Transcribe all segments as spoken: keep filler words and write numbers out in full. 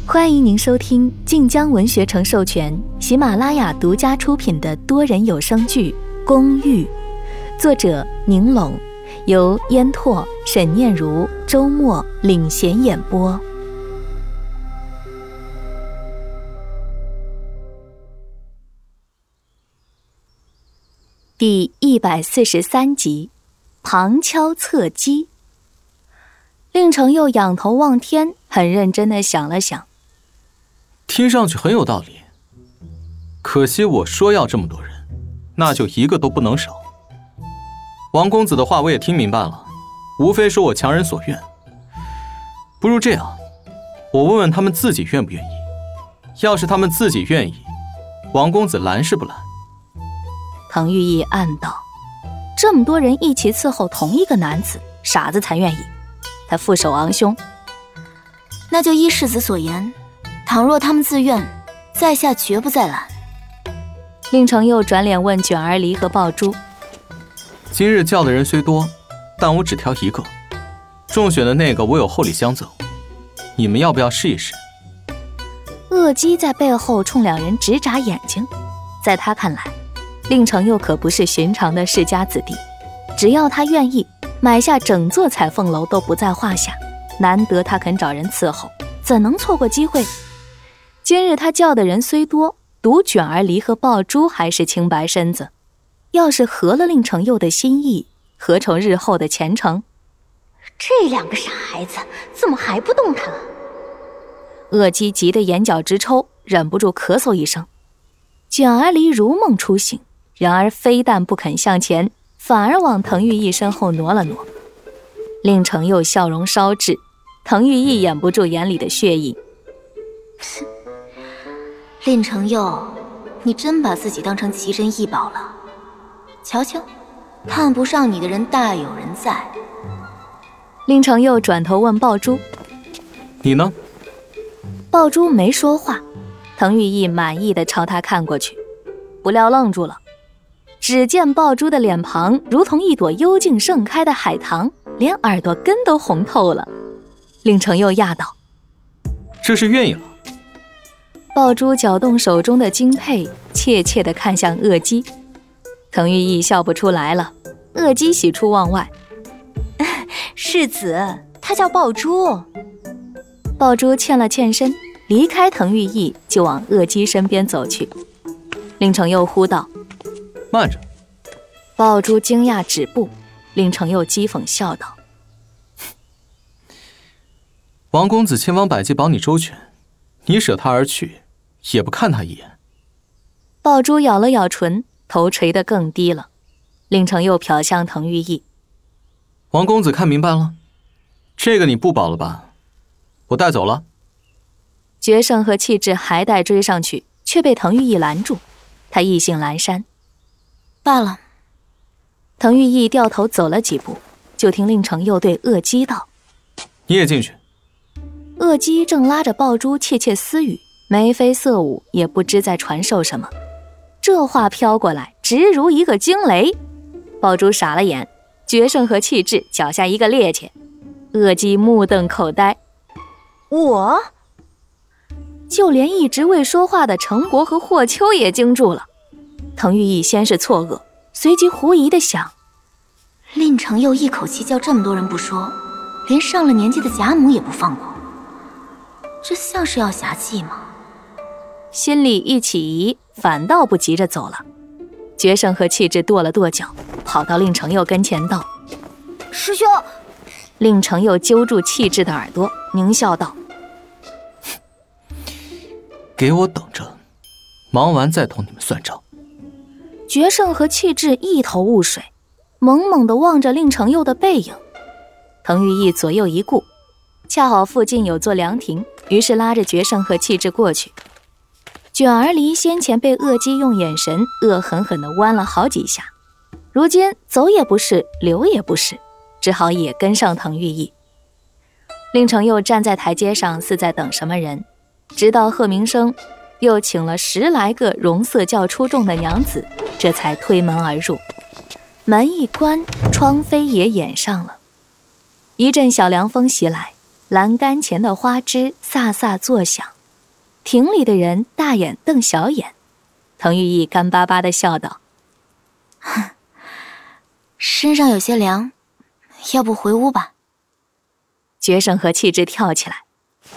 欢迎您收听晋江文学城授权、喜马拉雅独家出品的多人有声剧《公寓》，作者宁拢，由烟拓、沈念如、周末领衔演播。第一百四十三集，旁敲侧击。令程又仰头望天，很认真地想了想。 听上去很有道理，可惜我说要这么多人，那就一个都不能少。王公子的话我也听明白了，无非说我强人所愿。不如这样，我问问他们自己愿不愿意。要是他们自己愿意，王公子拦是不拦？ 滕玉意暗道，这么多人一起伺候同一个男子，傻子才愿意。他负手昂胸， 那就依世子所言，倘若他们自愿，在下绝不再拦。 令程又转脸问卷儿离和爆珠， 今日叫的人虽多，但我只挑一个，中选的那个我有厚礼相赠，你们要不要试一试？ 恶姬在背后冲两人直眨眼睛，在他看来，令程又可不是寻常的世家子弟，只要他愿意，买下整座彩凤楼都不在话下。难得他肯找人伺候，怎能错过机会？今日他叫的人虽多，独卷儿离和爆珠还是清白身子。要是合了令程佑的心意，何愁日后的前程？ 这两个傻孩子怎么还不动弹？ 恶姬急得眼角直抽，忍不住咳嗽一声。卷儿离如梦初醒，然而非但不肯向前，反而往滕玉意身后挪了挪。令程佑笑容稍滞，滕玉意掩不住眼里的血意。 令程佑，你真把自己当成奇珍异宝了。瞧瞧，看不上你的人大有人在。 令程佑转头问爆珠， 你呢？ 爆珠没说话，滕玉意满意地朝他看过去，不料愣住了。只见爆珠的脸庞如同一朵幽静盛开的海棠，连耳朵根都红透了。令程佑讶道， 这是愿意了。 爆珠搅动手中的金佩，怯怯地看向恶姬。滕玉意笑不出来了，恶姬喜出望外， 世子，他叫爆珠。 爆珠欠了欠身，离开滕玉意就往恶姬身边走去。令程佑呼道， 慢着。 爆珠惊讶止步，令程佑讥讽笑道， 王公子千方百计保你周全，你舍他而去，也不看他一眼。 爆珠咬了咬唇，头垂得更低了。令程佑瞟向滕玉意， 王公子看明白了，这个你不保了吧？我带走了。 决胜和气质还待追上去，却被滕玉意拦住。他意兴阑珊， 罢了。 滕玉意掉头走了几步，就听令程佑对恶姬道， 你也进去。 恶姬正拉着爆珠窃窃私语，眉飞色舞，也不知在传授什么。这话飘过来，直如一个惊雷。爆珠傻了眼，决胜和气质脚下一个趔趄。恶姬目瞪口呆。 我？ 就连一直未说话的程伯和霍秋也惊住了。滕玉意先是错愕，随即狐疑地想， 令程佑一口气叫这么多人不说，连上了年纪的贾母也不放过，这像是要侠气吗？ 心里一起疑，反倒不急着走了。决胜和气质跺了跺脚，跑到令程佑跟前道， 师兄。 令程佑揪住气质的耳朵，狞笑道， 给我等着，忙完再同你们算账。 决胜和气质一头雾水，懵懵地望着令程佑的背影。滕玉意左右一顾，恰好附近有座凉亭，于是拉着决胜和气质过去。卷儿离先前被恶姬用眼神恶狠狠地剜了好几下，如今走也不是，留也不是，只好也跟上滕玉意。令程佑站在台阶上，似在等什么人，直到贺鸣生又请了十来个容色较出众的娘子，这才推门而入。门一关，窗扉也掩上了。一阵小凉风袭来，栏杆前的花枝飒飒作响， 亭里的人大眼瞪小眼，滕玉义干巴巴地笑道： 身上有些凉，要不回屋吧。 决胜和气质跳起来：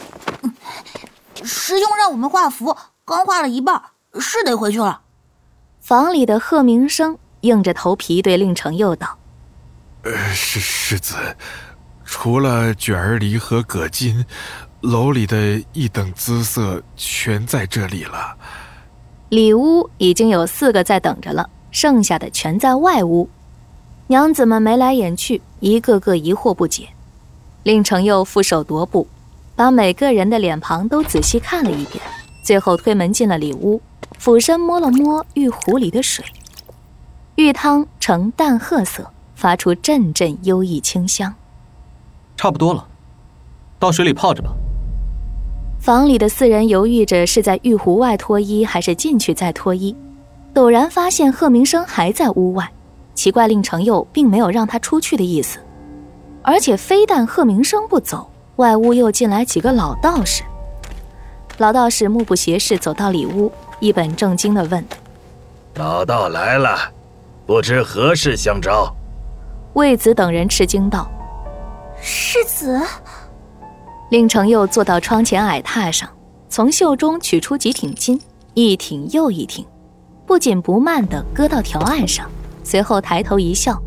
师兄让我们画符，刚画了一半，是得回去了。 房里的贺明生硬着头皮对令程佑道： 呃，世世子，除了卷儿梨和葛巾，楼里的一等姿色全在这里了。 里屋已经有四个在等着了，剩下的全在外屋。娘子们眉来眼去，一个个疑惑不解。令程佑负手踱步，把每个人的脸庞都仔细看了一遍，最后推门进了里屋，俯身摸了摸玉壶里的水，玉汤呈淡褐色，发出阵阵幽异清香。 差不多了，到水里泡着吧。 房里的四人犹豫着是在玉壶外脱衣还是进去再脱衣，陡然发现贺明生还在屋外，奇怪令程佑并没有让他出去的意思，而且非但贺明生不走，外屋又进来几个老道士。老道士目不斜视走到里屋，一本正经地问： 老道来了，不知何事相招？ 魏子等人吃惊道： 世子。 令程佑坐到窗前矮榻上，从袖中取出几挺金，一挺又一挺，不紧不慢地搁到条案上，随后抬头一笑：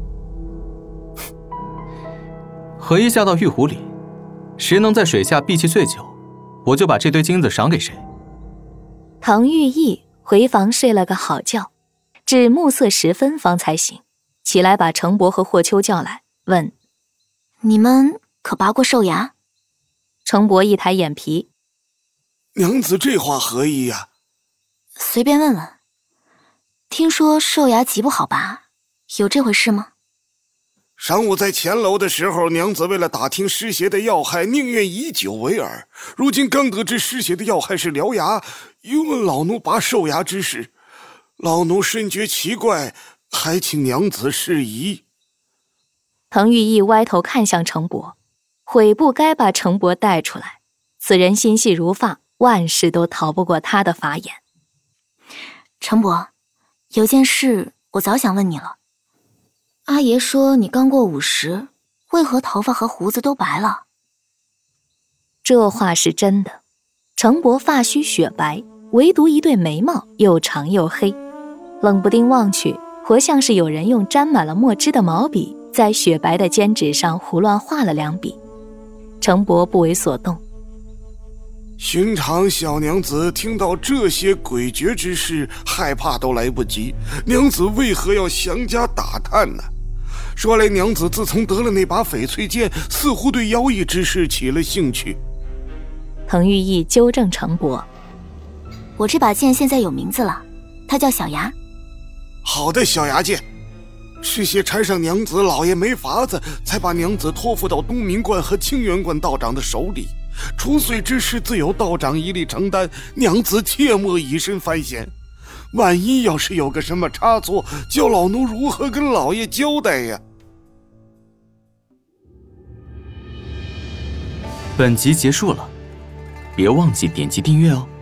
合一下到玉壶里，谁能在水下闭气最久，我就把这堆金子赏给谁。 滕玉义回房睡了个好觉，至暮色时分方才醒，起来把程伯和霍秋叫来，问： 你们可拔过兽牙？ 程伯一抬眼皮： 娘子这话何意呀？ 随便问问。听说兽牙极不好拔，有这回事吗？ 上午在前楼的时候，娘子为了打听尸邪的要害，宁愿以酒为饵。如今刚得知尸邪的要害是獠牙，又问老奴拔兽牙之事，老奴深觉奇怪，还请娘子示意。 滕玉义歪头看向程伯，悔不该把程伯带出来，此人心细如发，万事都逃不过他的法眼。 程伯，有件事我早想问你了。阿爷说你刚过五十，为何头发和胡子都白了？ 这话是真的。程伯发须雪白，唯独一对眉毛又长又黑，冷不丁望去，活像是有人用沾满了墨汁的毛笔在雪白的笺纸上胡乱画了两笔。程伯不为所动。 寻常小娘子听到这些诡谲之事，害怕都来不及，娘子为何要详加打探呢？说来娘子自从得了那把翡翠剑，似乎对妖异之事起了兴趣。 滕玉义纠正程伯： 我这把剑现在有名字了，它叫小牙。 好的，小牙剑。是些缠上娘子老爷没法子，才把娘子托付到东明观和清源观道长的手里。除祟之事自有道长一力承担，娘子切莫以身犯险。万一要是有个什么差错，叫老奴如何跟老爷交代呀？ 本集结束了，别忘记点击订阅哦。